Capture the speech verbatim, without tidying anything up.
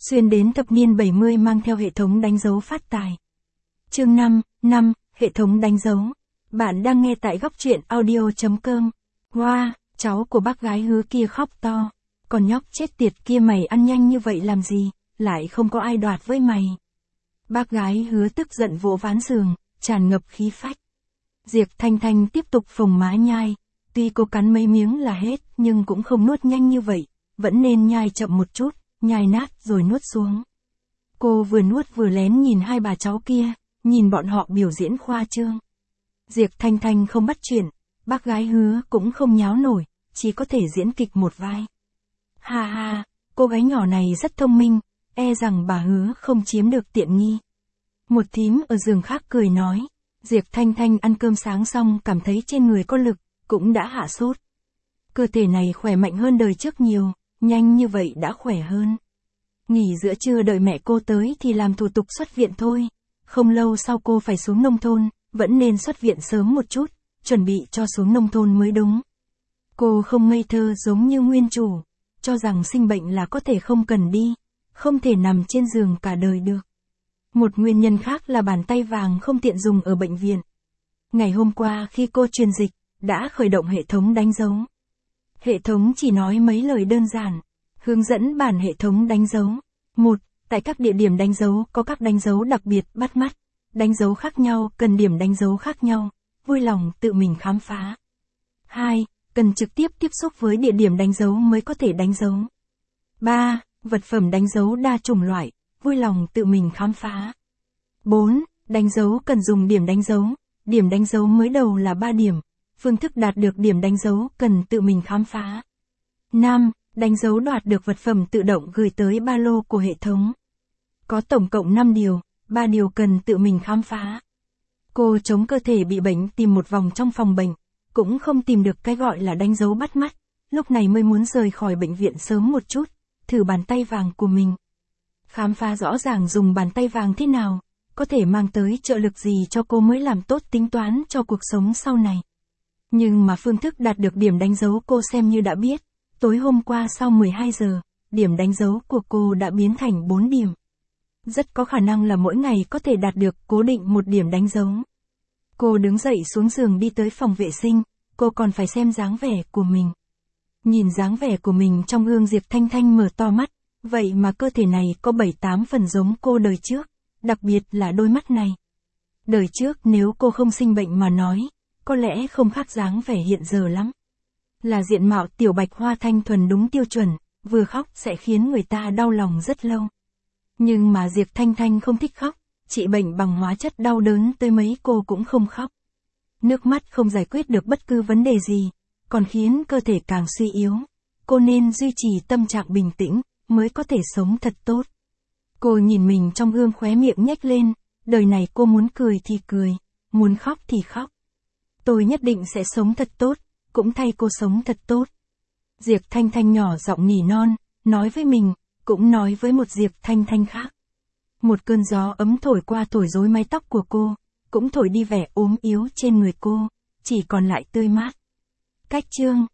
Xuyên đến thập niên bảy mươi mang theo hệ thống đánh dấu phát tài. Chương năm, năm, hệ thống đánh dấu. Bạn đang nghe tại góc truyện audio chấm com. Wow, cháu của bác gái Hứa kia khóc to. Còn nhóc chết tiệt kia mày ăn nhanh như vậy làm gì, lại không có ai đoạt với mày. Bác gái Hứa tức giận vỗ ván giường, tràn ngập khí phách. Diệp Thanh Thanh tiếp tục phồng má nhai. Tuy cô cắn mấy miếng là hết, nhưng cũng không nuốt nhanh như vậy, vẫn nên nhai chậm một chút, nhai nát rồi nuốt xuống. Cô vừa nuốt vừa lén nhìn hai bà cháu kia, nhìn bọn họ biểu diễn khoa trương. Diệp Thanh Thanh không bắt chuyện, bác gái Hứa cũng không nháo nổi, chỉ có thể diễn kịch một vai. Ha ha, cô gái nhỏ này rất thông minh, e rằng bà Hứa không chiếm được tiện nghi. Một thím ở giường khác cười nói, Diệp Thanh Thanh ăn cơm sáng xong cảm thấy trên người có lực, cũng đã hạ sốt. Cơ thể này khỏe mạnh hơn đời trước nhiều, nhanh như vậy đã khỏe hơn. Nghỉ giữa trưa đợi mẹ cô tới thì làm thủ tục xuất viện thôi. Không lâu sau cô phải xuống nông thôn, vẫn nên xuất viện sớm một chút, chuẩn bị cho xuống nông thôn mới đúng. Cô không ngây thơ giống như nguyên chủ, cho rằng sinh bệnh là có thể không cần đi, không thể nằm trên giường cả đời được. Một nguyên nhân khác là bàn tay vàng không tiện dùng ở bệnh viện. Ngày hôm qua khi cô truyền dịch, đã khởi động hệ thống đánh dấu. Hệ thống chỉ nói mấy lời đơn giản, hướng dẫn bản hệ thống đánh dấu. một. Tại các địa điểm đánh dấu có các đánh dấu đặc biệt bắt mắt, đánh dấu khác nhau cần điểm đánh dấu khác nhau, vui lòng tự mình khám phá. hai. Cần trực tiếp tiếp xúc với địa điểm đánh dấu mới có thể đánh dấu. ba. Vật phẩm đánh dấu đa chủng loại, vui lòng tự mình khám phá. bốn. Đánh dấu cần dùng điểm đánh dấu, điểm đánh dấu mới đầu là ba điểm, phương thức đạt được điểm đánh dấu cần tự mình khám phá. năm. Đánh dấu đoạt được vật phẩm tự động gửi tới ba lô của hệ thống. Có tổng cộng năm điều, ba điều cần tự mình khám phá. Cô chống cơ thể bị bệnh tìm một vòng trong phòng bệnh, cũng không tìm được cái gọi là đánh dấu bắt mắt, lúc này mới muốn rời khỏi bệnh viện sớm một chút, thử bàn tay vàng của mình. Khám phá rõ ràng dùng bàn tay vàng thế nào, có thể mang tới trợ lực gì cho cô mới làm tốt tính toán cho cuộc sống sau này. Nhưng mà phương thức đạt được điểm đánh dấu cô xem như đã biết, tối hôm qua sau mười hai giờ, điểm đánh dấu của cô đã biến thành bốn điểm. Rất có khả năng là mỗi ngày có thể đạt được cố định một điểm đánh dấu. Cô đứng dậy xuống giường đi tới phòng vệ sinh, cô còn phải xem dáng vẻ của mình. Nhìn dáng vẻ của mình trong gương Diệp Thanh Thanh mở to mắt, vậy mà cơ thể này có bảy tám phần giống cô đời trước, đặc biệt là đôi mắt này. Đời trước nếu cô không sinh bệnh mà nói, có lẽ không khác dáng vẻ hiện giờ lắm. Là diện mạo tiểu bạch hoa thanh thuần đúng tiêu chuẩn, vừa khóc sẽ khiến người ta đau lòng rất lâu. Nhưng mà Diệp Thanh Thanh không thích khóc, trị bệnh bằng hóa chất đau đớn tới mấy cô cũng không khóc. Nước mắt không giải quyết được bất cứ vấn đề gì, còn khiến cơ thể càng suy yếu. Cô nên duy trì tâm trạng bình tĩnh, mới có thể sống thật tốt. Cô nhìn mình trong gương khóe miệng nhếch lên, đời này cô muốn cười thì cười, muốn khóc thì khóc. Tôi nhất định sẽ sống thật tốt, cũng thay cô sống thật tốt. Diệp Thanh Thanh nhỏ giọng nỉ non, nói với mình, cũng nói với một Diệp Thanh Thanh khác. Một cơn gió ấm thổi qua thổi rối mái tóc của cô, cũng thổi đi vẻ ốm yếu trên người cô, chỉ còn lại tươi mát. Cách chương